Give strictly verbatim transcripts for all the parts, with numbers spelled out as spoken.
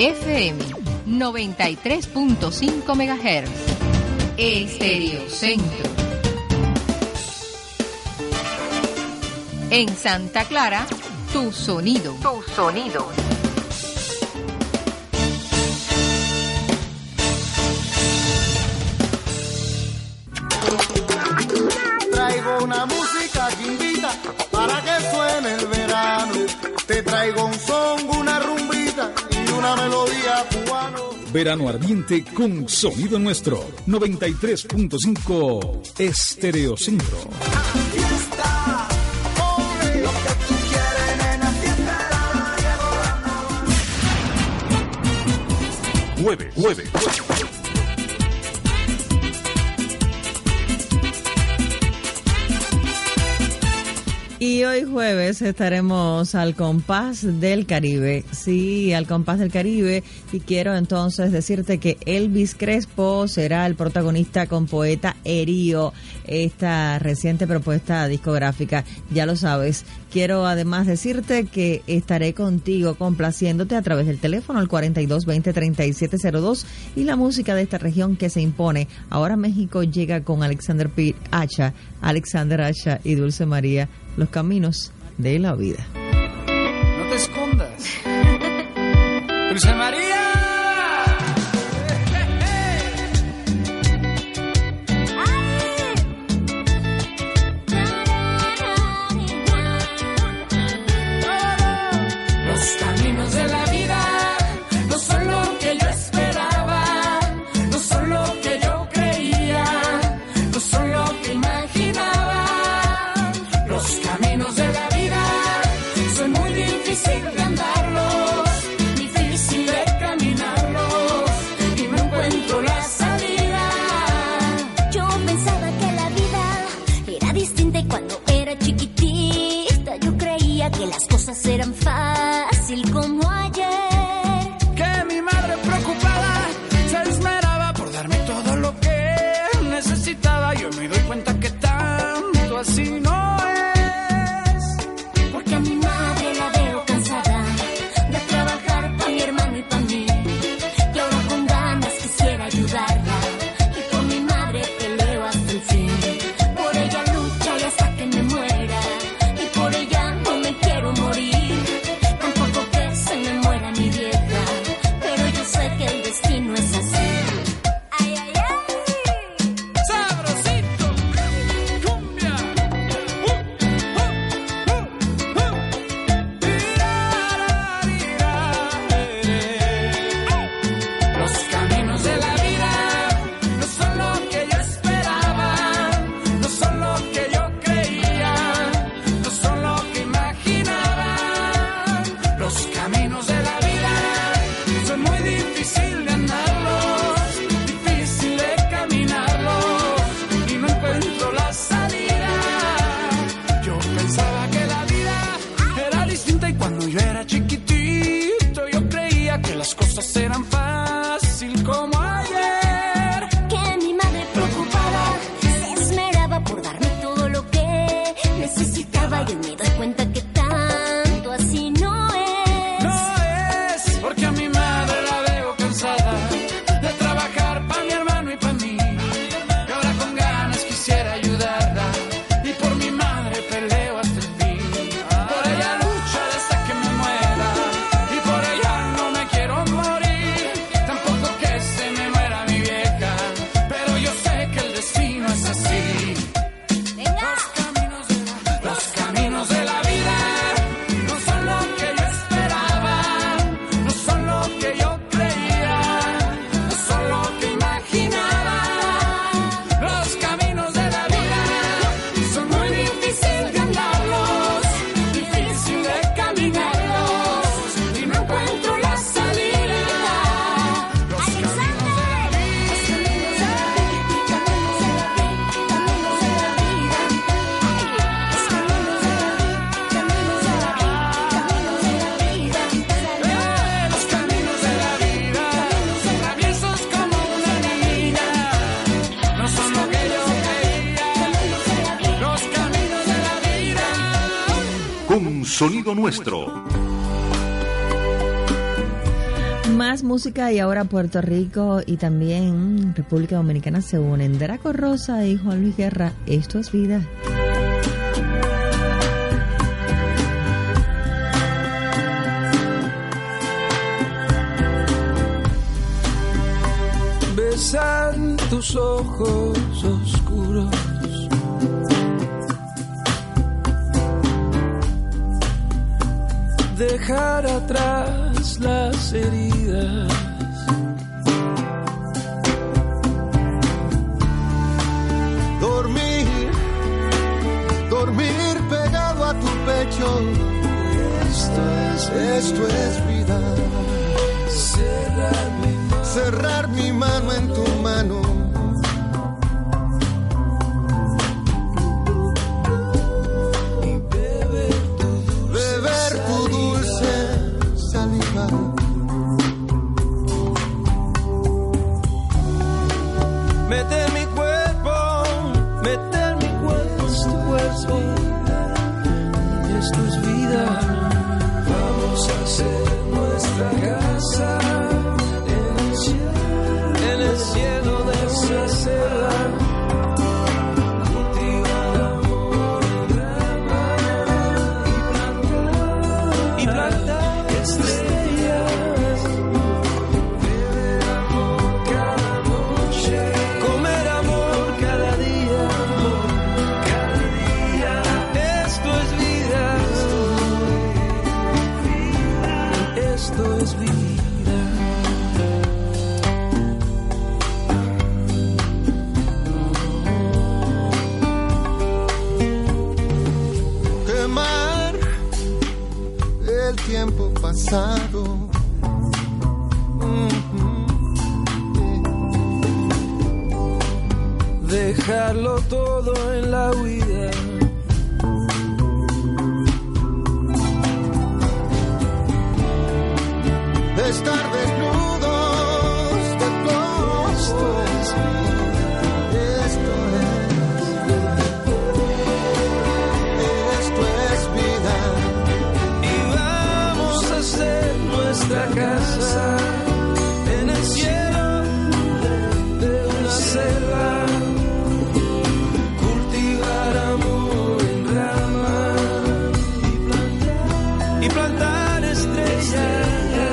F M noventa y tres punto cinco megahertz. Estereocentro. En Santa Clara, tu sonido. Tu sonido. Traigo una música que invita para que suene el verano. Te traigo un son, una rumbita y una melodía cubana. Verano ardiente con sonido nuestro. noventa y tres punto cinco Estereocentro. Fiesta, ole, lo que tú quieres, nena, fiesta. Jueves, jueves. Y hoy jueves estaremos al compás del Caribe, sí, al compás del Caribe, y quiero entonces decirte que Elvis Crespo será el protagonista con Poeta Erío, esta reciente propuesta discográfica, ya lo sabes. Quiero además decirte que estaré contigo complaciéndote a través del teléfono al cuarenta y dos veinte treinta y siete cero dos y la música de esta región que se impone. Ahora México llega con Alexander P. Hacha, Alexander Hacha y Dulce María, Los Caminos de la Vida. No te escondas. Dulce María. Eran fácil como ayer. Que mi madre preocupada se esmeraba por darme todo lo que necesitaba. Yo me doy cuenta que tanto así no es. Porque a mi madre la veo cansada de trabajar para mi hermano y para mí. Y ahora con ganas quisiera ayudarla. Y por mi madre peleo hasta el fin. Por ella lucha y hasta que me muera. Y por ella no me quiero morir. Sonido nuestro. Más música y ahora Puerto Rico y también República Dominicana se unen. Draco Rosa y Juan Luis Guerra, esto es vida. Besar tus ojos oscuros, dejar atrás las heridas, dormir, dormir pegado a tu pecho. Esto es, esto es vida. cerrar mi mano, cerrar mi mano en tu mano. meter mi cuerpo, meter mi cuerpo en tu cuerpo. Esto es vida. Vamos a hacer nuestra casa en el cielo, en el cielo de esa selva. Cultivar amor en rama y plantar, y plantar estrellas. Beber amor cada noche. Comer amor cada día, cada día. Esto es vida. Esto es vida. Quemar el tiempo pasado. Dejarlo todo en la huida. Estar desnudos de todo. Esto es Esto es vida. Y vamos a hacer nuestra casa en el cielo de una selva. Cultivar amor en rama y plantar estrellas.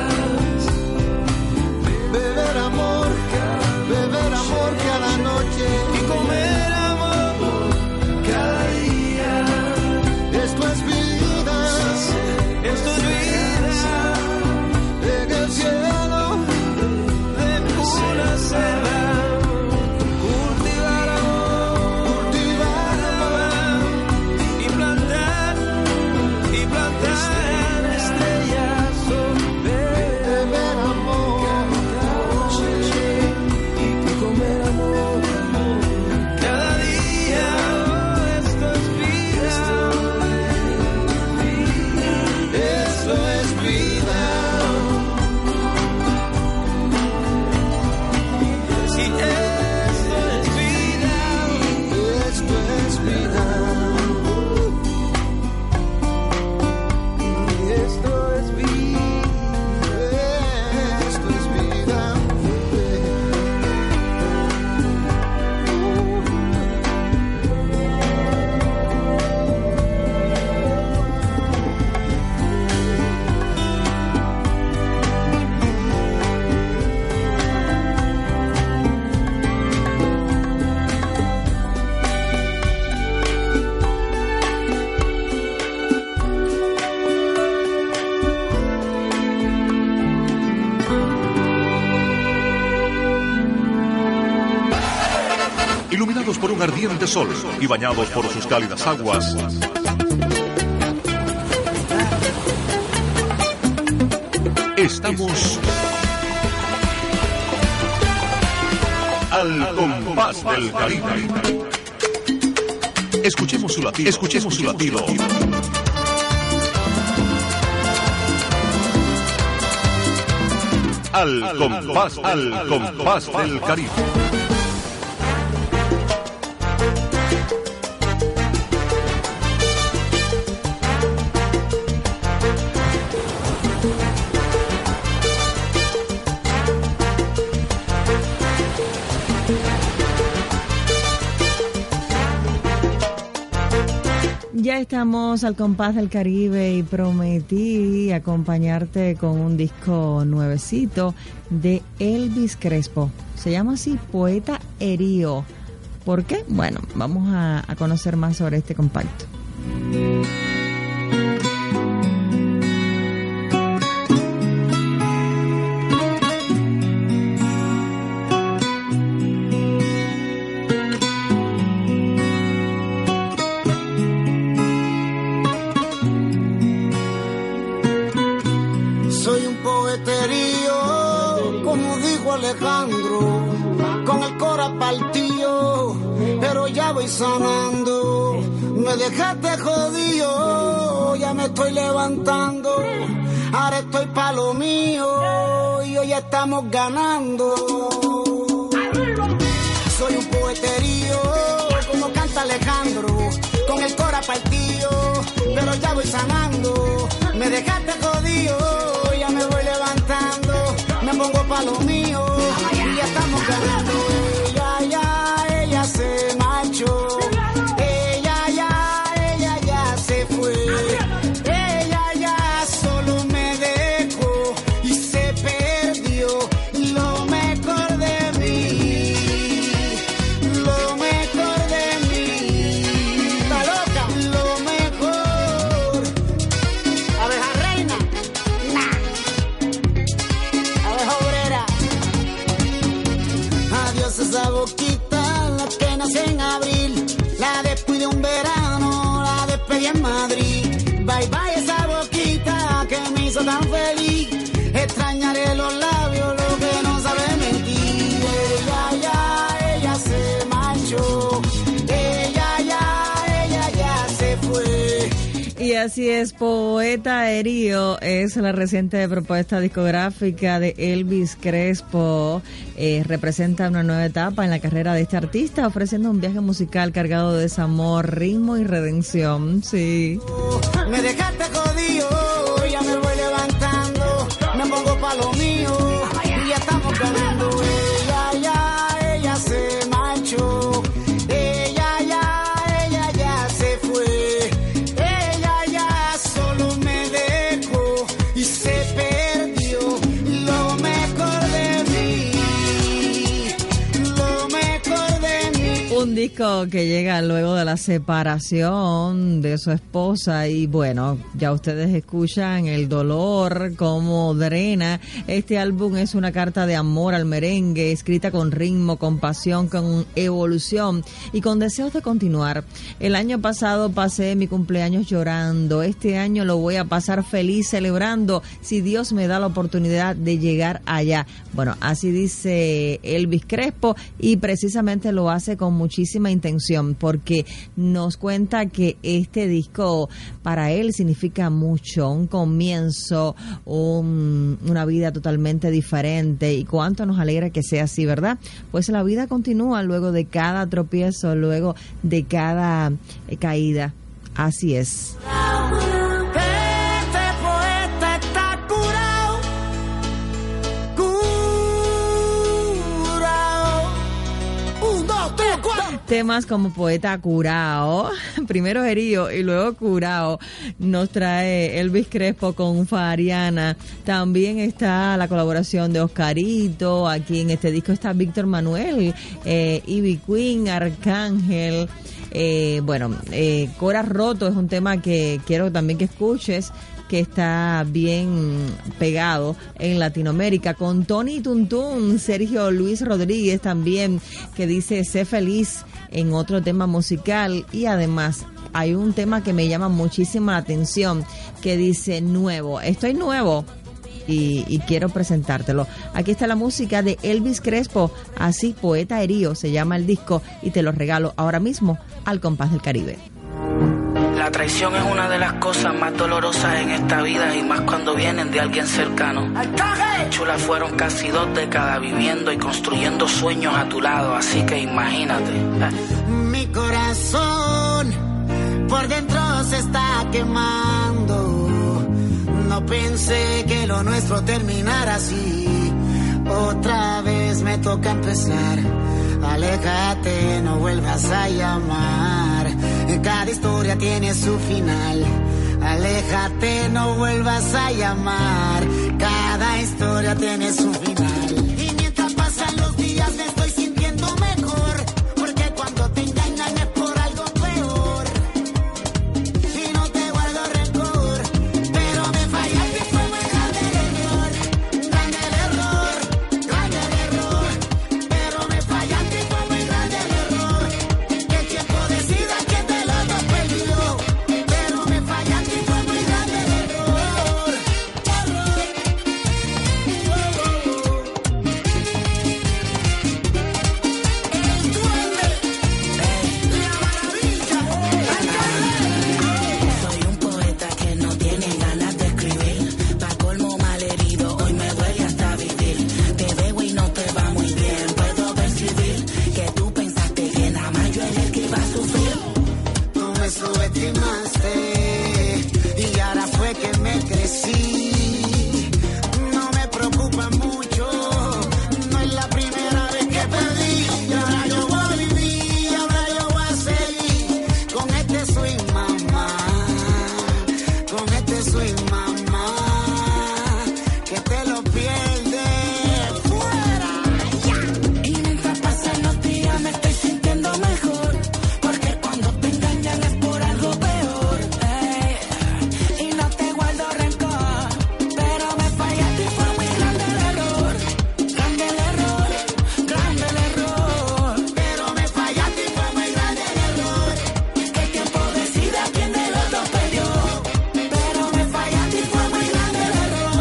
Beber amor, beber amor cada noche. Y comer amor cada día. Esto es vida. Esto es vida. En el cielo De una selva. Cultivar amor, cultivar amor. y plantar, y plantar estrellas. Oh, beber Beber amor. y comer amor cada día. Oh, esto es vida. Esto es vida. Sí, esto es vida. Esto es vida. Esto es vida. Esto es vida. Iluminados por un ardiente sol y bañados por sus cálidas aguas, estamos al compás del Caribe. Escuchemos su latido, escuchemos su latido. Al compás, al compás del Caribe. estamos al compás del Caribe y prometí acompañarte con un disco nuevecito de Elvis Crespo. Se llama así, Poeta Herío. ¿Por qué? Bueno, vamos a, a conocer más sobre este compacto. Soy un poeterío, como dijo Alejandro, con el cora partido, pero ya voy sanando. Me dejaste jodido, ya me estoy levantando. Ahora estoy pa' lo mío y hoy estamos ganando. Soy un poeterío, como canta Alejandro, con el cora partido, pero ya voy sanando. Me dejaste jodido, ya me voy levantando. Me pongo pa' lo mío y ya estamos ganando. Ella ya, ella se marchó. Ella ya, ella ya se fue. Ella ya solo me dejó y se perdió lo mejor de mí. Lo mejor de mí. Está loca. Lo mejor. Abeja reina. Nah. Abeja obrera. Adiós esa boquita, la que nace en abril. La despedí de un verano, la despedí en Madrid. Bye bye esa boquita que me hizo tan feliz. Extrañaré los labios, lo que no sabe mentir. Ella ya, ella se marchó. Ella ya, ella ya se fue. Y así es, Poeta Herío es la reciente propuesta discográfica de Elvis Crespo. Eh, representa una nueva etapa en la carrera de este artista, ofreciendo un viaje musical cargado de desamor, ritmo y redención. Sí. Me dejaste jodido, ya me voy levantando. Me pongo pa' lo mío y ya estamos ganando. Ella ya, ella se marchó. Ella ya, ella ya se fue. Ella ya solo me dejó y se perdió lo mejor de mí. Lo mejor de mí. Un disco que llega luego de la separación de su esposa y bueno, ya ustedes escuchan el dolor, cómo drena. Este álbum es una carta de amor al merengue, escrita con ritmo, con pasión, con evolución y con deseos de continuar. El año pasado pasé mi cumpleaños llorando, este año lo voy a pasar feliz celebrando si Dios me da la oportunidad de llegar allá. Bueno, así dice Elvis Crespo y precisamente lo hace con muchísima intención porque nos cuenta que este disco para él significa mucho, un comienzo, un, una vida totalmente diferente y cuánto nos alegra que sea así, ¿verdad? Pues la vida continúa luego de cada tropiezo, luego de cada eh, caída, así es. Este poeta está curado, curado. Un, dos, tres, cuatro. Temas como Poeta Curao, primero Herío y luego Curao, nos trae Elvis Crespo con Fariana. También está la colaboración de Oscarito, aquí en este disco está Víctor Manuel, eh, Ivy Queen, Arcángel. Eh, bueno, eh, Cora Roto es un tema que quiero también que escuches, que está bien pegado en Latinoamérica, con Tony Tuntún, Sergio Luis Rodríguez también, que dice sé feliz en otro tema musical. Y además hay un tema que me llama muchísima atención, que dice nuevo, estoy nuevo y, y quiero presentártelo. Aquí está la música de Elvis Crespo, así Poeta Herío se llama el disco y te lo regalo ahora mismo al compás del Caribe. La traición es una de las cosas más dolorosas en esta vida y más cuando vienen de alguien cercano. Chula, fueron casi dos décadas viviendo y construyendo sueños a tu lado, así que imagínate. Mi corazón por dentro se está quemando. No pensé que lo nuestro terminara así. Otra vez me toca empezar. Aléjate, no vuelvas a llamar. Cada historia tiene su final. Aléjate, no vuelvas a llamar. Cada historia tiene su final. Y mientras pasan los días me estoy sintiendo mejor, porque cuando te engañan es por algo peor. Y no te guardo rencor, pero me fallaste, fue muy grande el error. Grande el error, grande el error. Pero me fallaste, fue muy grande el error. Que el tiempo decida quién de los dos perdió. Pero me fallaste, fue muy grande el error. Soy un poeta que no tiene ganas de escribir. Pa' colmo malherido, hoy me duele hasta vivir. Te veo y no te va muy bien. Puedo percibir que tú pensaste que nada más yo era el que iba a sufrir. Tú me subestimaste y ahora fue que me crecí. No me preocupa mucho, no es la primera vez que perdí. Y ahora yo voy a vivir, ahora yo voy a seguir. Con este soy mamá, con este soy mamá. Que te lo pierdes fuera. Y mientras pasan los días me estoy sintiendo mejor, porque cuando te engañan es por algo peor. Ey, y no te guardo rencor, pero me fallaste y fue muy grande el error. Grande el error, grande el error. Pero me fallaste y fue muy grande el error. Que el tiempo decida quién de los dos perdió. Pero me fallaste y fue muy grande el error.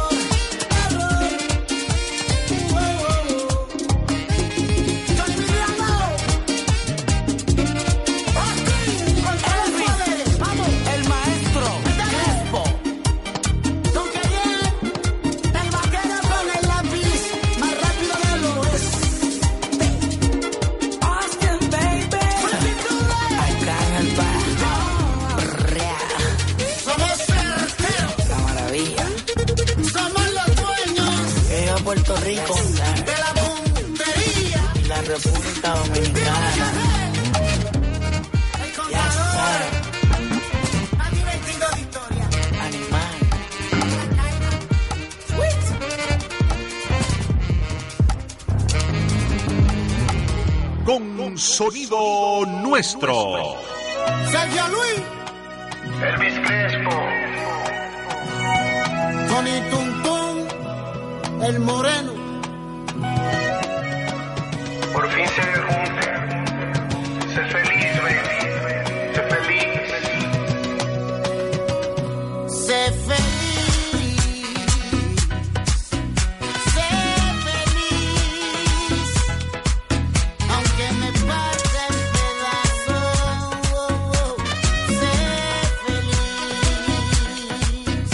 El maestro Crespo. Don Queriel, el vaquero con el lápiz, más rápido de lo es. Austin, baby. Acá en el barrio. Somos certeros, La maravilla. somos los dueños Llega a Puerto Rico de la puntería. y la República Dominicana. El Ya contador sabes, más divertido de historia. animal. Con sonido nuestro. Sergio Luis, Elvis Crespo, Tony Tuntún, el moreno. por fin se juntan. Sé feliz, baby, sé feliz. Sé feliz, sé feliz, aunque me parta en pedazos. Sé feliz.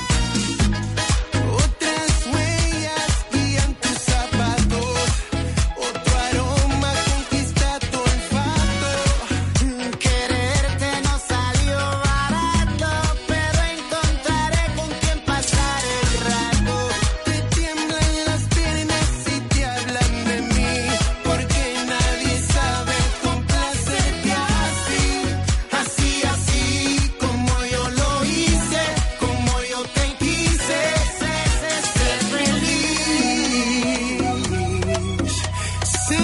Otras huellas guían tus zapatos, otro aroma conquista tu olfato. Quererte no salió barato, pero encontraré con quien pasar el rato. Te tiemblan las piernas si te hablan de mí, porque nadie sabe complacerte así, así, así, como yo lo hice, como yo te quise. Sé, sé, sé feliz, sé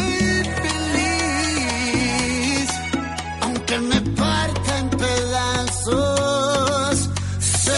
feliz, aunque me parta en pedazos. Sé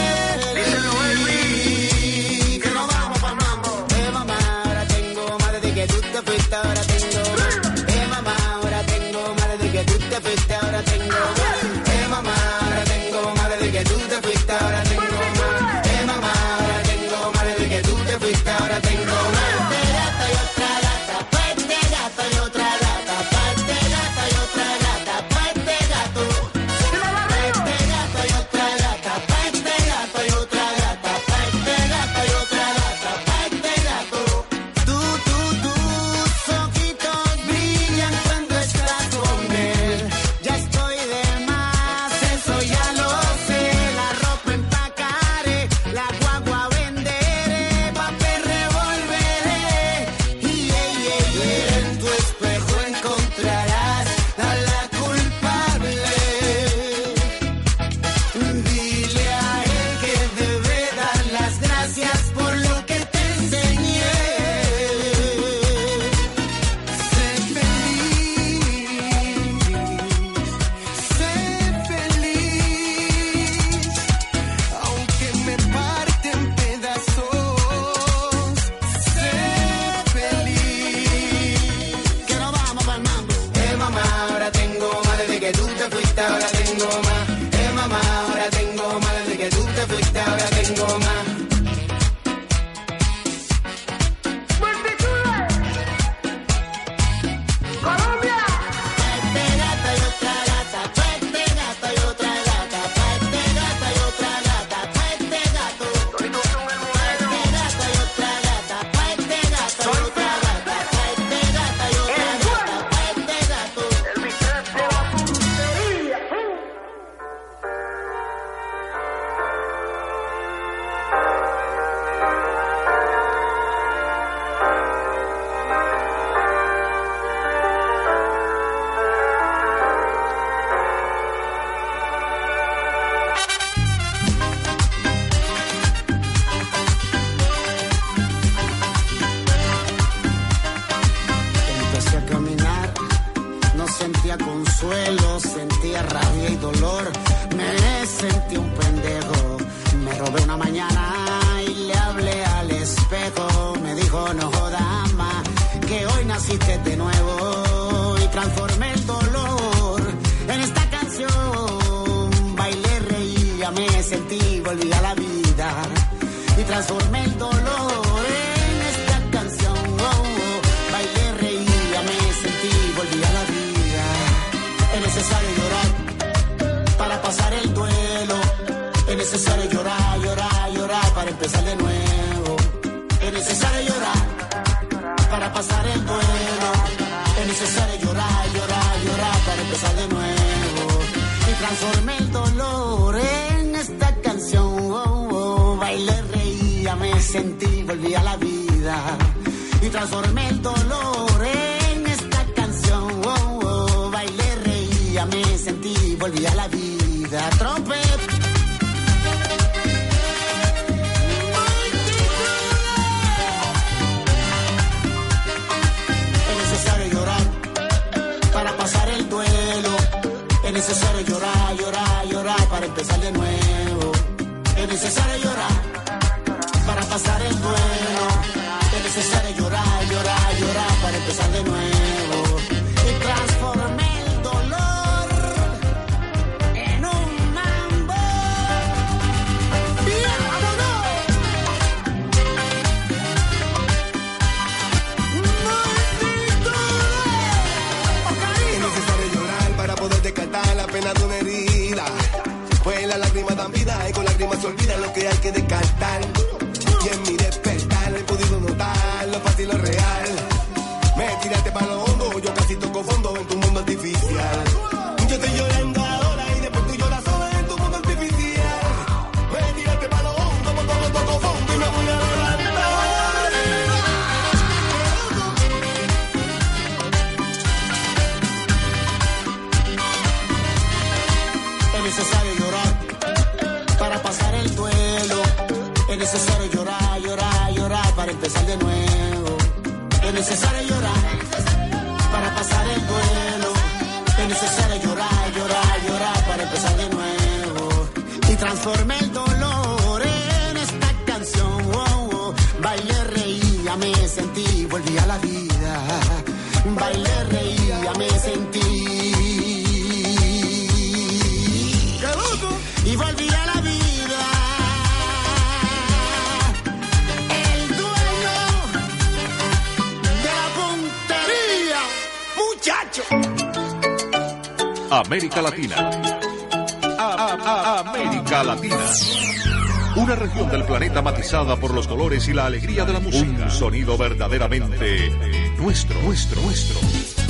feliz. Que nos vamos pa' mambo. Eh, mamá, ahora tengo más desde que tú te fuiste, ahora tengo más. Eh, mamá, ahora tengo más desde que tú te fuiste, ahora tengo más. Eh, mamá, ahora tengo más desde que tú te fuiste, ahora tengo más. Eh, mamá, ahora tengo más desde que tú te fuiste, ahora tengo más. De gata y otra gata, pa' este gato y otra gata, pa' este gato y otra gata, pa' este gato. Pa' este gato y otra gata, pa' este gato y otra gata, pa' este gato y otra gata, pa' este gato. Tú, tú, tus ojitos brillan cuando estás con él. Ya estoy de más, eso ya lo sé. La ropa te fuiste, ahora tengo más. América Latina. A, a, a, América Latina. Una región del planeta matizada por los colores y la alegría de la música. Un sonido verdaderamente nuestro, nuestro, nuestro.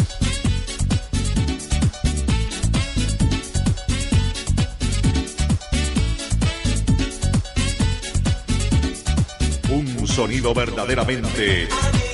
Un sonido verdaderamente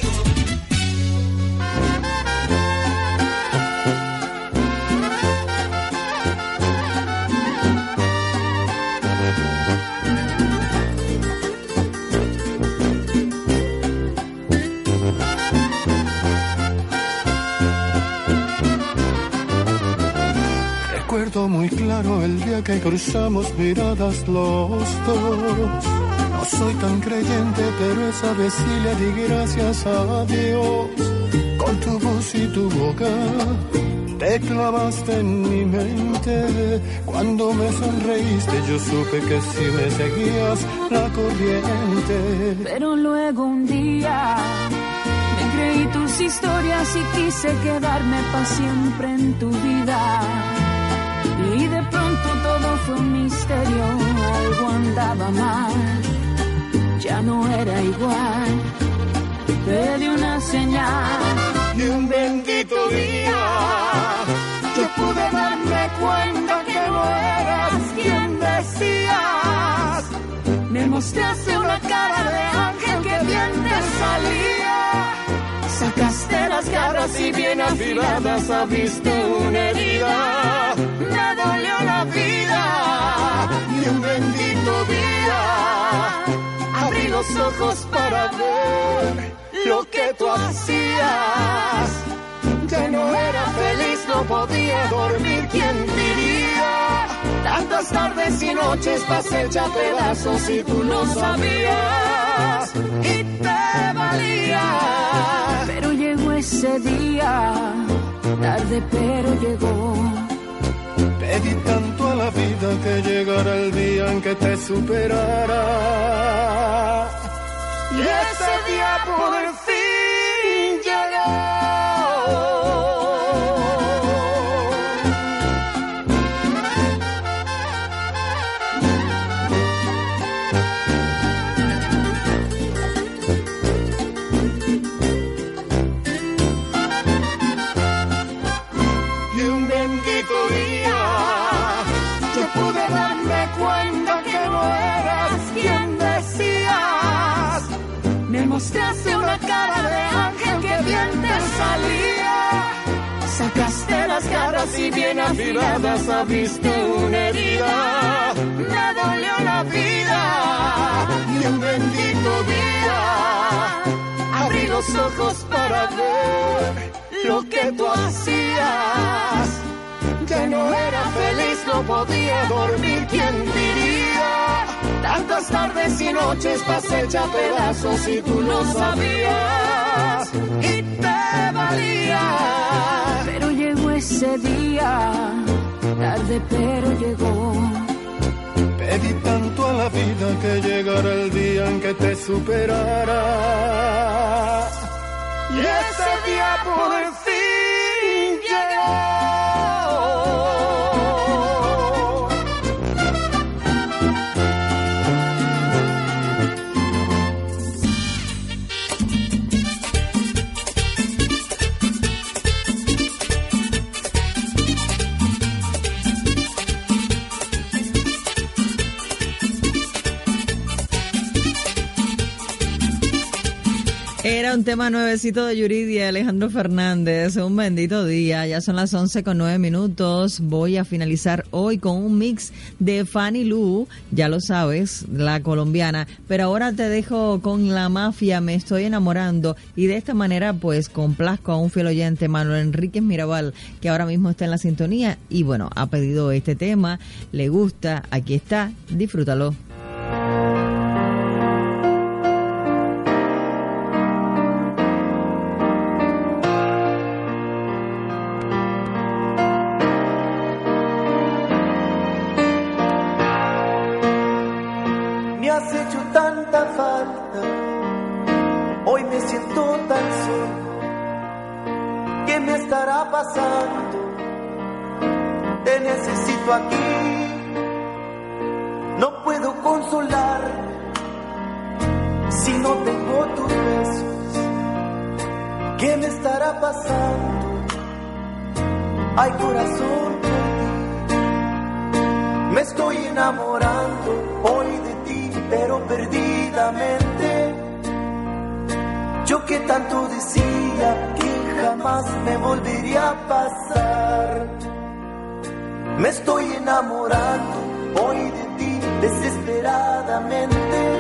muy claro el día que cruzamos miradas los dos. No soy tan creyente, pero esa vez sí le di gracias a Dios. Con tu voz y tu boca te clavaste en mi mente. Cuando me sonreíste yo supe que si me seguías la corriente. Pero luego un día me creí tus historias y quise quedarme para siempre en tu vida. Y de pronto todo fue un misterio, algo andaba mal, ya no era igual. Te di una señal y un bendito día yo pude darme cuenta que no eras quien decías. Me mostraste una cara de ángel que bien te salía. Sacaste las garras y bien afiladas abriste una herida. Me dolió la vida y un bendito día abrí los ojos para ver lo que tú hacías. Ya no era feliz, no podía dormir, ¿quién diría? Tantas tardes y noches pasé hecha pedazos y tú lo sabías. Y te valía. Pero llegó ese día, tarde pero llegó. Pedí tanto a la vida que llegara el día en que te superara. Y ese día por fin llegó. Y un bendito día yo pude darme cuenta que no eras quien decías. Me mostraste una cara de ángel que bien te salía. Sacaste las garras y bien afiladas abriste una herida. Me dolió la vida y un bendito día abrí los ojos para ver lo que tú hacías. Ya no era feliz, no podía dormir, ¿quién diría? Tantas tardes y noches pasé hecha pedazos y tú lo sabías. Y te valía. Pero llegó ese día, tarde pero llegó. Pedí tanto a la vida que llegara el día en que te superara. Y ese día por fin llegó. Era un tema nuevecito de Yuridia, Alejandro Fernández, un bendito día. Ya son las once con nueve minutos. Voy a finalizar hoy con un mix de Fanny Lu, ya lo sabes, la colombiana. Pero ahora te dejo con La Mafia, Me Estoy Enamorando. Y de esta manera, pues, complazco a un fiel oyente, Manuel Enríquez Mirabal, que ahora mismo está en la sintonía. Y bueno, ha pedido este tema, le gusta, aquí está, disfrútalo. Pasando, te necesito aquí, no puedo consolar si no tengo tus besos. ¿Qué me estará pasando? Ay, corazón, por ti me estoy enamorando hoy de ti, pero perdidamente. Yo que tanto decía que jamás me volvería a pasar. Me estoy enamorando hoy de ti desesperadamente.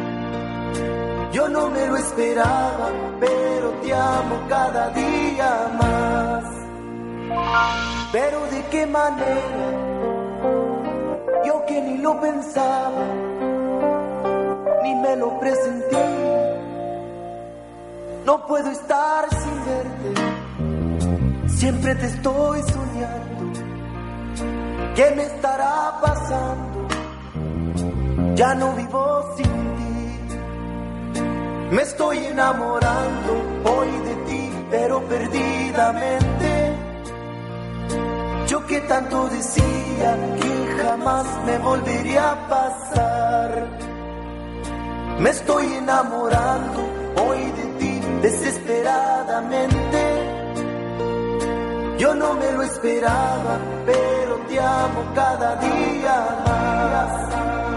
Yo no me lo esperaba, pero te amo cada día más. Pero de qué manera, yo que ni lo pensaba, ni me lo presentí. No puedo estar sin verte, Siempre te estoy soñando. ¿Qué me estará pasando? Ya no vivo sin ti. Me estoy enamorando hoy de ti, pero perdidamente. Yo que tanto decía que jamás me volvería a pasar. Me estoy enamorando hoy de ti desesperadamente. Yo no me lo esperaba, pero te amo cada día más.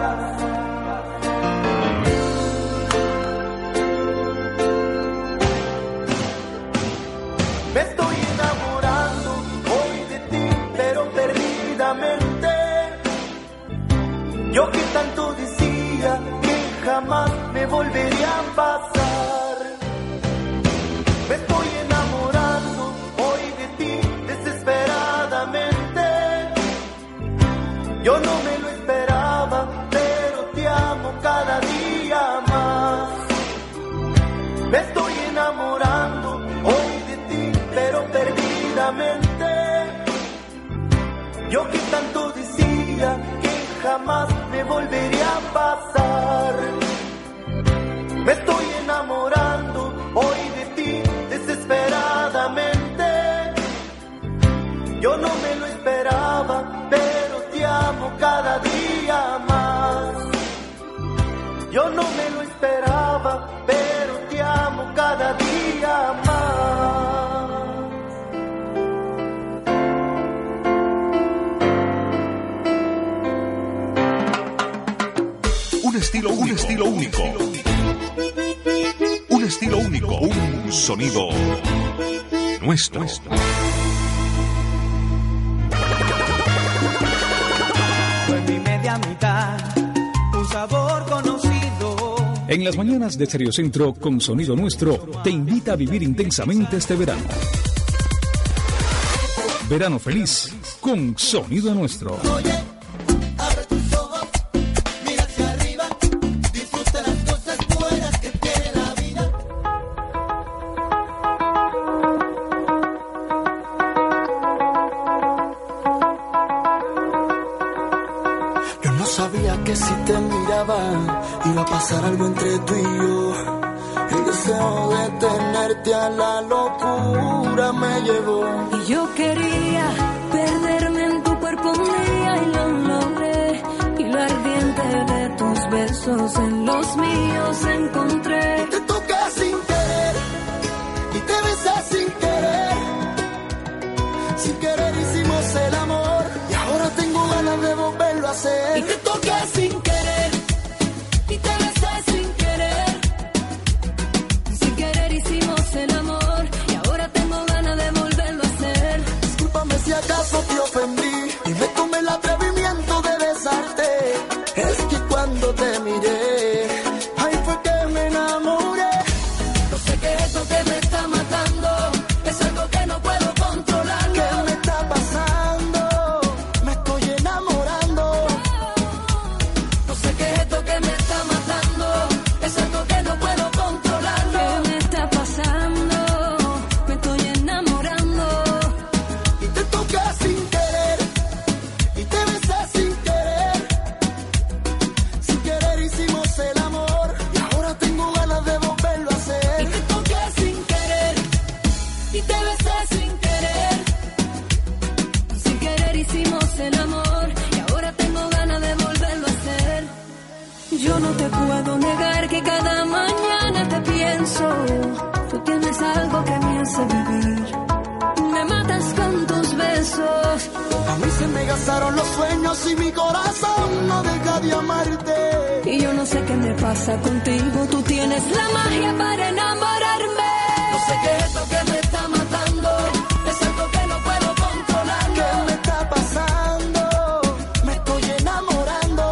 Me estoy enamorando hoy de ti, pero perdidamente. Yo que tanto decía que jamás me volvería a pasar. Me estoy enamorando hoy de ti desesperadamente. Yo no me lo esperaba, pero te amo cada día más. Me estoy enamorando hoy de ti, pero perdidamente. Yo que tanto decía que jamás me volvería a pasar. Me estoy enamorando hoy de ti desesperadamente. Yo no me lo esperaba, pero te amo cada día más. Yo no me lo esperaba, pero te amo cada día más. Un estilo, un estilo único. Un estilo único, un sonido nuestro. Fue mi media mitad, un sabor conocido. En las mañanas de Stereo Centro con sonido nuestro, te invita a vivir intensamente este verano. Verano feliz con sonido nuestro. Iba a pasar algo entre tú y yo. El deseo de tenerte a la locura me llevó. Y yo quería perderme en tu cuerpo un día y lo logré. Y lo ardiente de tus besos en los míos encontré. Te toqué sin querer y te besé sin querer. Sin querer hicimos el amor y ahora tengo ganas de volverlo a hacer. Y te toqué sin querer y te besé sin querer. Sin querer hicimos el amor y ahora tengo ganas de volverlo a hacer. Discúlpame si acaso te ofendí y me tomé el atrevimiento de besarte. Es que cuando te miré, ahí fue que me enamoré. No sé qué es eso que me está matando, es algo que no puedo controlar. ¿Qué me está pasando? Me estoy enamorando. No sé qué es esto que me está matando, es algo que no puedo controlar. ¿Qué me está pasando? Me estoy enamorando. Y te toqué sin querer y te besé sin querer. Sin querer hicimos el amor y ahora tengo ganas de volverlo a hacer. Y te toqué sin querer y te besé sin querer. Sin querer hicimos el amor y ahora tengo ganas de volverlo a hacer. Yo no te puedo negar que cada mañana te pienso. Tú tienes algo que me hace vivir. Me matas con tus besos. A mí se me gastaron los sueños y mi corazón no deja de amarte. Y yo no sé qué me pasa contigo. Tú tienes la magia para enamorarme. No sé qué es esto que me está matando, es algo que no puedo controlar. ¿Qué me está pasando? Me estoy enamorando.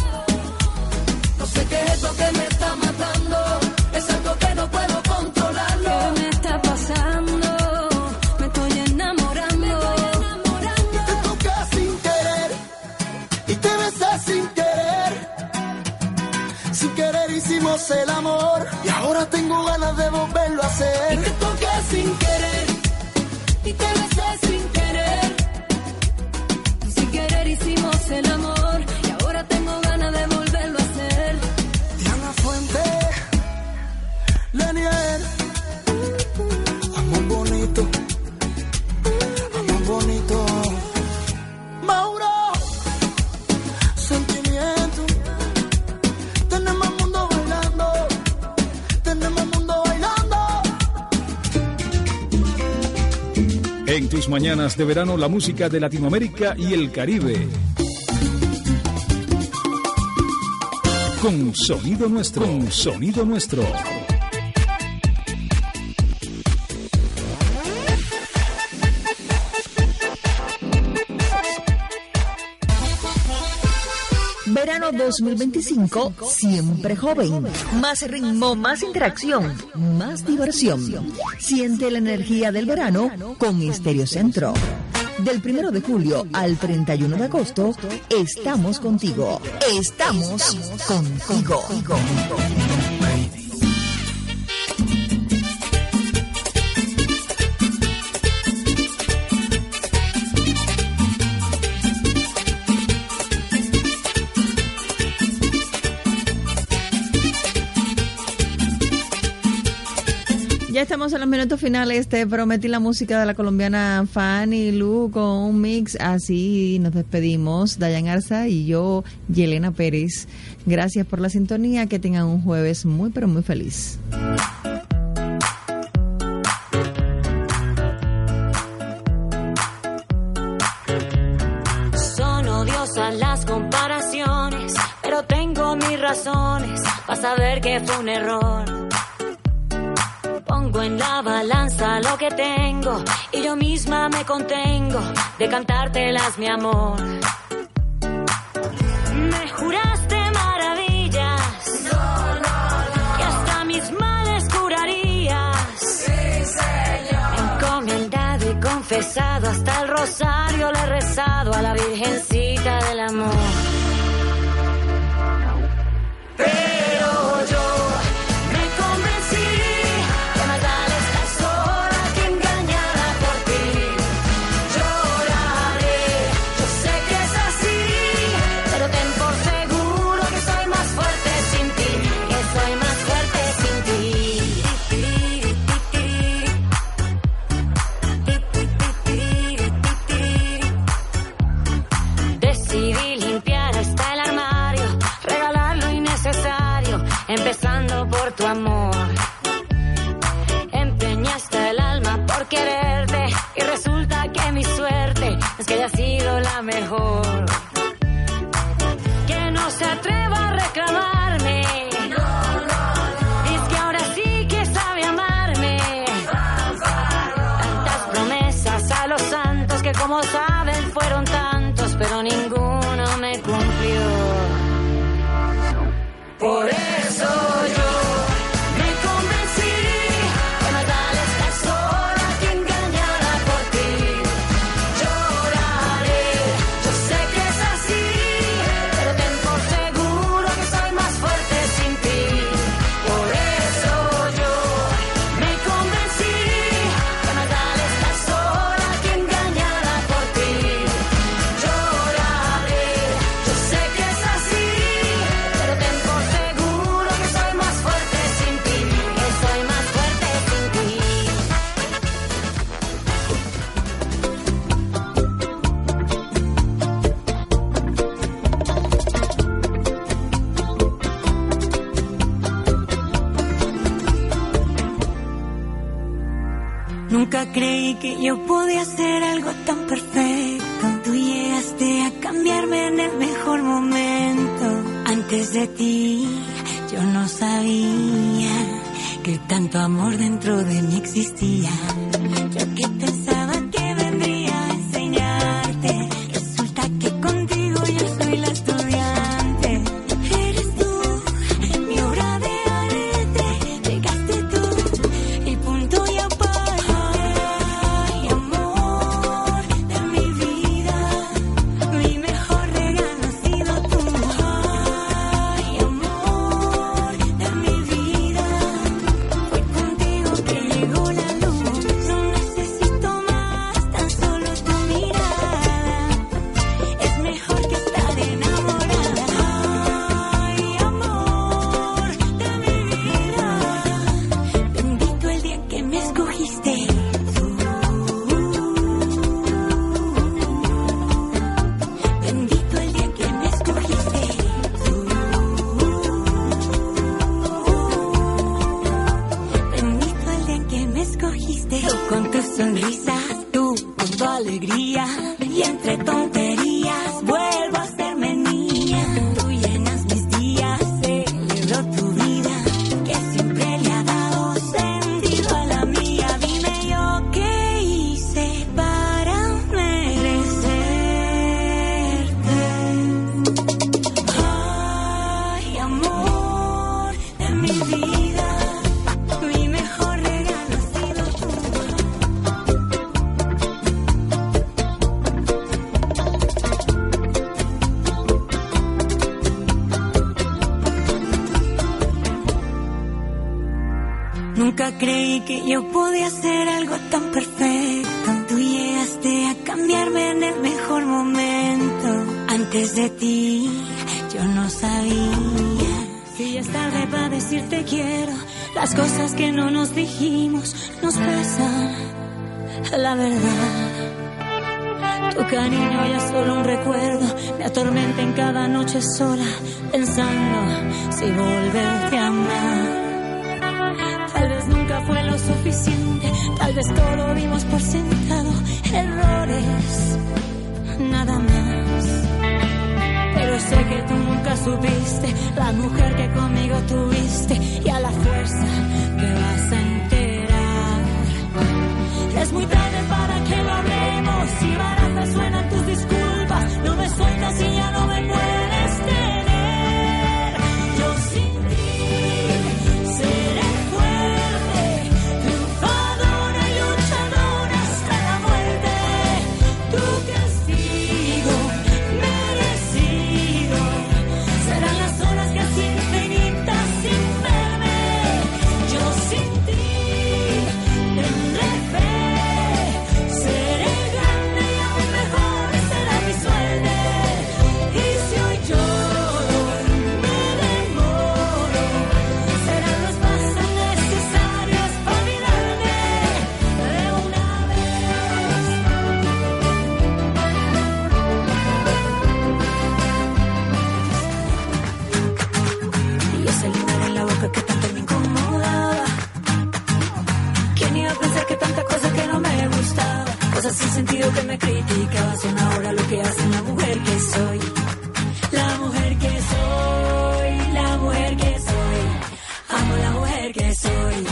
No sé qué es esto que me está matando, es algo que no puedo controlar. ¿Qué me está pasando? Me estoy enamorando. Y te toqué sin querer y te besé sin querer. Sin querer hicimos el amor y ahora tengo ganas de volverlo a hacer. Y te toqué sin querer y te besé sin querer. Sin querer hicimos el amor y ahora tengo ganas de volverlo a hacer. Diana Fuente, Lenier, amor bonito, amor bonito. Mauro, sentimiento, tenemos el mundo bailando, tenemos el mundo bailando. En tus mañanas de verano, la música de Latinoamérica y el Caribe. Con sonido nuestro, con sonido nuestro. Verano dos mil veinticinco, siempre joven. Más ritmo, más interacción, más diversión. Siente la energía del verano con Estéreo Centro. Del primero de julio al treinta y uno de agosto, estamos contigo. Estamos contigo. Ya estamos en los minutos finales. Te prometí la música de la colombiana Fanny Lu con un mix. Así nos despedimos. Dayan Arza y yo, Yelena Pérez. Gracias por la sintonía. Que tengan un jueves muy, pero muy feliz. Son odiosas las comparaciones, pero tengo mis razones para saber que fue un error. Pongo en la balanza lo que tengo y yo misma me contengo de cantártelas, mi amor. Me juraste maravillas, no, no, no, que hasta mis males curarías. Sí, señor. Encomendado y confesado, hasta el rosario le he rezado a la Virgencita del Amor. Pero yo empezando por tu amor. Empeñaste el alma por quererte y resulta que mi suerte es que haya sido la mejor. Que no se atreva a reclamarme. No, no, no. Y es que ahora sí que sabe amarme. Tantas promesas a los santos que como saben fueron tantos, pero ninguno me cumplió. Por eso yo me convencí que más vale estar sola que engañada por ti. Lloraré, yo sé que es así, pero ten por seguro que soy más fuerte sin ti. Por eso yo me convencí que más vale estar sola que engañada por ti. Lloraré, yo sé que es así, pero ten por seguro que soy más fuerte sin ti, que soy más fuerte sin ti. Nunca creí que yo podía hacer algo tan perfecto. Tú llegaste a cambiarme en el mejor momento. Antes de ti yo no sabía que tanto amor dentro de mí existía. Yo que pensaba que vendría a enseñarte, resulta que contigo yo soy la estudiante. Eres tú, mi obra de arte, llegaste tú y punto y aparte. Ay, amor de mi vida, mi mejor regalo ha sido tú. Ay, amor de mi vida, fue contigo que llegó la luz. No necesito más. amor de mi vida. Mi mejor regalo ha sido tú. Nunca creí que yo podía hacer algo tan perfecto. Tú llegaste a cambiarme en el mejor momento. Antes de ti, yo no sabía. Si ya es tarde para decirte quiero, las cosas que no nos dijimos nos pesan, la verdad. Tu cariño ya es solo un recuerdo, me atormenta en cada noche sola, pensando si volverte a amar. Tal vez nunca fue lo suficiente, tal vez todo lo dimos por sentado, errores, nada más. Pero sé que tú nunca supiste la mujer que conmigo tuviste, y a la fuerza te vas a enterar. Es muy tarde para que lo hablemos, si baratas suenan tus disculpas, no me sueltas y ya no me puedes tener. Yo sin ti seré fuerte, triunfadora y luchadora hasta la muerte. Tu castigo merecido serán las horas casi infinitas sin verme. Yo sin ti tendré fe, seré grande y aún mejor será mi suerte. Y si hoy lloro, me demoro, serán los pasos necesarios para olvidarme de una vez. Y ese lunar en la boca que tanto me incomodaba. ¿Quién iba a pensar que tanta cosa que no me gustaba? Cosas sin sentido que me criticaba son ahora lo que hace la mujer que soy. La mujer que soy, la mujer que soy. Amo la mujer que soy.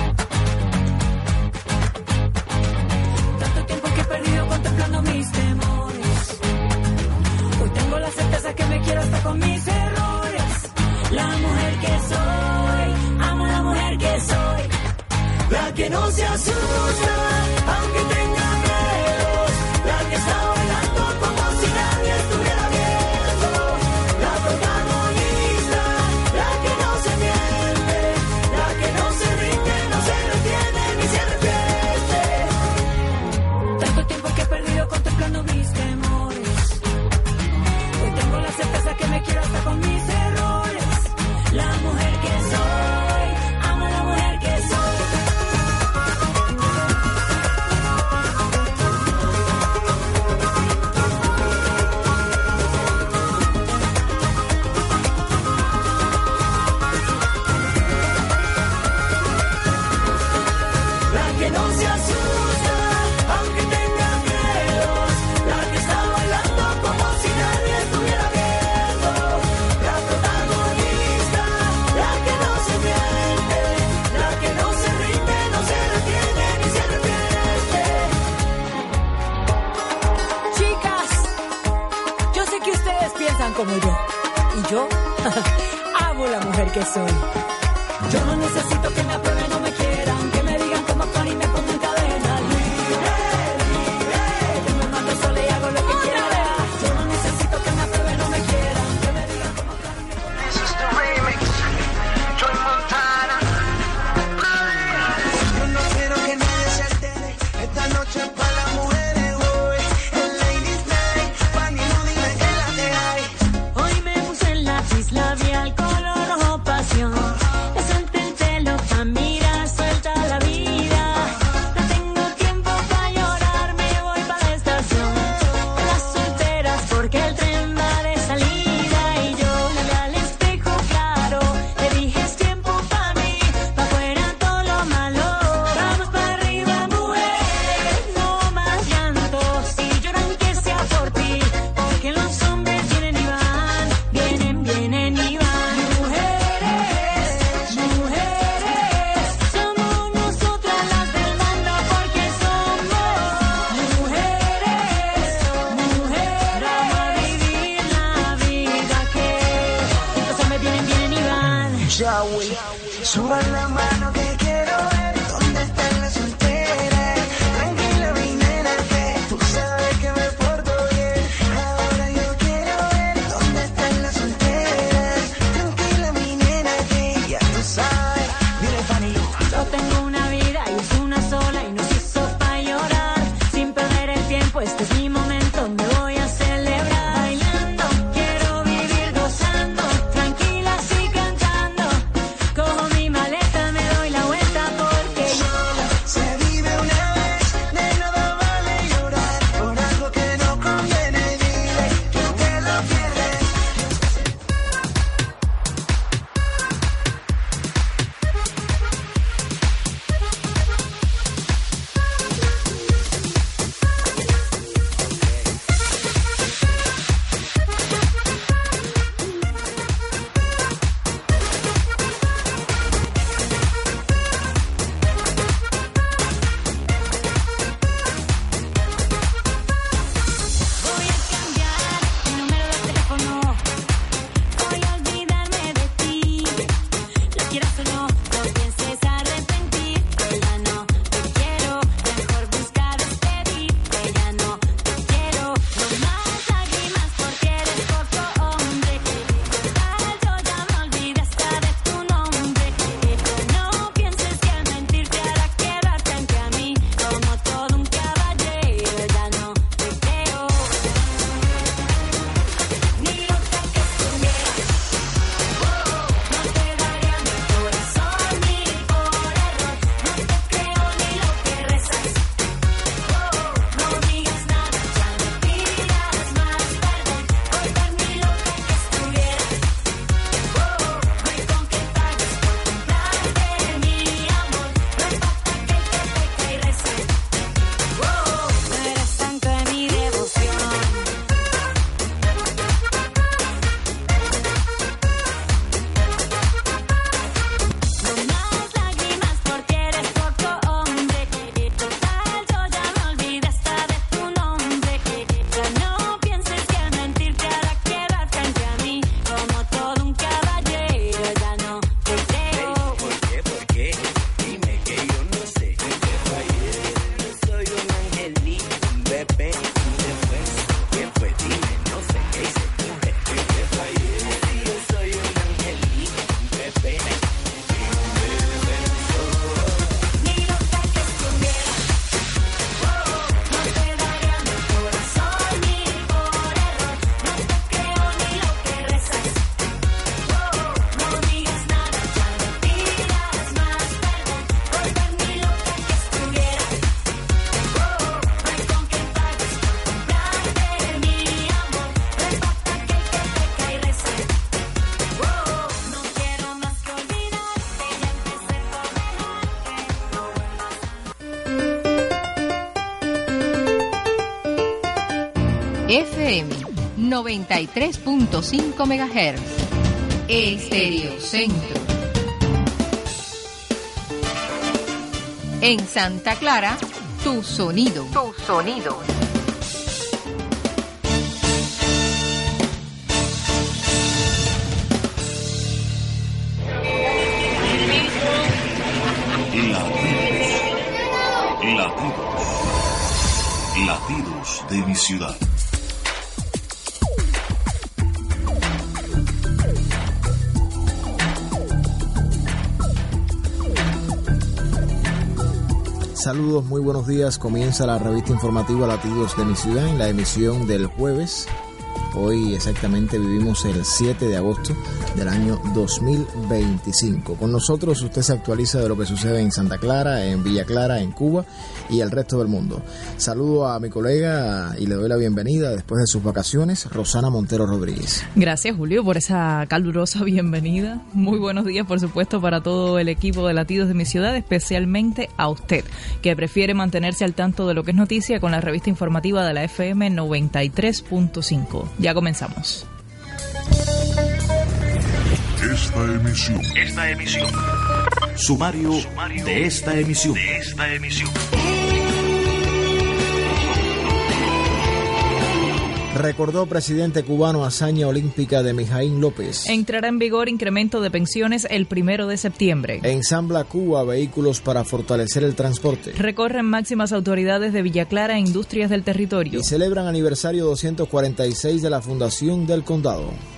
Tanto tiempo que he perdido contemplando mis temores. Hoy tengo la certeza que me quiero hasta con mis errores. La mujer que soy, amo la mujer que soy. La que no se asusta, aunque tenga miedos. La que está bailando como si nadie estuviera viendo. La protagonista, la que no se miente. La que no se rinde, no se detiene ni se arrepiente. Tanto tiempo que he perdido contemplando mis temores. Hoy tengo la certeza que me quiero hasta con mis errores. La mujer que soy, amo la mujer que soy. La que no se asusta, aunque tenga miedos. La que está bailando como si nadie estuviera viendo. La protagonista, la que no se miente. La que no se rinde, no se detiene ni se arrepiente. Chicas, yo sé que ustedes piensan como yo. Y yo amo la mujer que soy. Yo no necesito que me aprueben o me quieran, que me digan cómo actuar y me pongan en cadena. Libre, libre, yo me mato sola y hago lo que quiera. Yo no necesito que me aprueben o me quieran, que me digan cómo actuar y me pongan en cadena. This is the remix, Joy Montana. Yo no quiero que nadie se altere. Esta noche es para las mujeres, hoy el Ladies Night. Pa' mí no dime que la que hay. Hoy me puse el lápiz labial color rojo pasión. Me solté el pelo pa' mirar Yahweh. Suban la mano que quiero ver dónde están las solteras. Tranquila mi nena que tú sabes que me porto bien. Ahora yo quiero ver dónde están las solteras. Tranquila mi nena que ya tú sabes. Dile Fanny Lu. Yo tengo una vida y es una sola y no se hizo pa' llorar. Sin perder el tiempo, este es mi momento, me voy a celebrar. Bailando, quiero vivir gozando, tranquila así cantando. Cojo mi maleta, me doy la vuelta porque sola se vive una vez, de nada vale llorar por algo que no conviene. Dile que te lo pierdes. voy a cambiar mi número de teléfono. Voy a olvidarme de ti. La quieras o no, no pienses arrepentirte. Ya no te quiero, mejor busca despedirte. Ya no te quiero, no más lágrimas porque eres poco hombre. Total, yo ya me olvidé hasta de tu nombre. No pienses que al mentirte hará quedar frente a mí como todo un caballero. Ya no te creo, ni loca que estuvieras. No te daría mi corazón ni por error. No te creo ni lo que rezas. No digas nada, ya no pidas más perdón. Por ver mi loca que estuvieras. No hay con qué pagues por comprarte mi amor. No importa que el que peca y reza. No eres santo de mi devoción. No más lágrimas porque eres poco hombre. Total, yo ya me olvidé hasta de tu nombre. Ya no pienses que al mentirte hará quedar frente a mí como todo un caballero. Ya no te creo. ¿Por qué? ¿Por qué? Dime que yo no sé. Que te fallé. Soy un angelito, un bebé, un defensa. ¿Qué fue? Dime, no sé qué hice. Que te fallé. Yo soy un angelito, un bebé, un defensa. Ni loca que estuvieras. No te daría mi corazón ni por error. No te creo ni lo que rezas. No digas nada, ya no pidas más perdón. Por ver mi loca que estuvieras. No hay con qué pagues por comprarte mi amor. No importa que el que peca y reza. No quiero más que olvidarte, ya empecé por dejarte. No F M noventa y tres punto cinco megahertz. Estéreo Centro. En Santa Clara, tu sonido. Tu sonido. Latidos. Latidos de mi ciudad. Saludos, muy buenos días. Comienza la revista informativa Latidos de mi ciudad en la emisión del jueves. Hoy exactamente vivimos el siete de agosto del año dos mil veinticinco. Con nosotros usted se actualiza de lo que sucede en Santa Clara, en Villa Clara, en Cuba y el resto del mundo. Saludo a mi colega y le doy la bienvenida después de sus vacaciones, Rosana Montero Rodríguez. Gracias, Julio, por esa calurosa bienvenida. Muy buenos días, por supuesto, para todo el equipo de Latidos de mi ciudad, especialmente a usted, que prefiere mantenerse al tanto de lo que es noticia con la revista informativa de la F M noventa y tres punto cinco. Ya comenzamos. Esta emisión. Esta emisión. Sumario, Sumario de esta emisión. De esta emisión. Recordó presidente cubano hazaña olímpica de Mijaín López. Entrará en vigor incremento de pensiones el primero de septiembre. Ensambla Cuba vehículos para fortalecer el transporte. Recorren máximas autoridades de Villa Clara e industrias del territorio. Y celebran aniversario doscientos cuarenta y seis de la fundación del condado.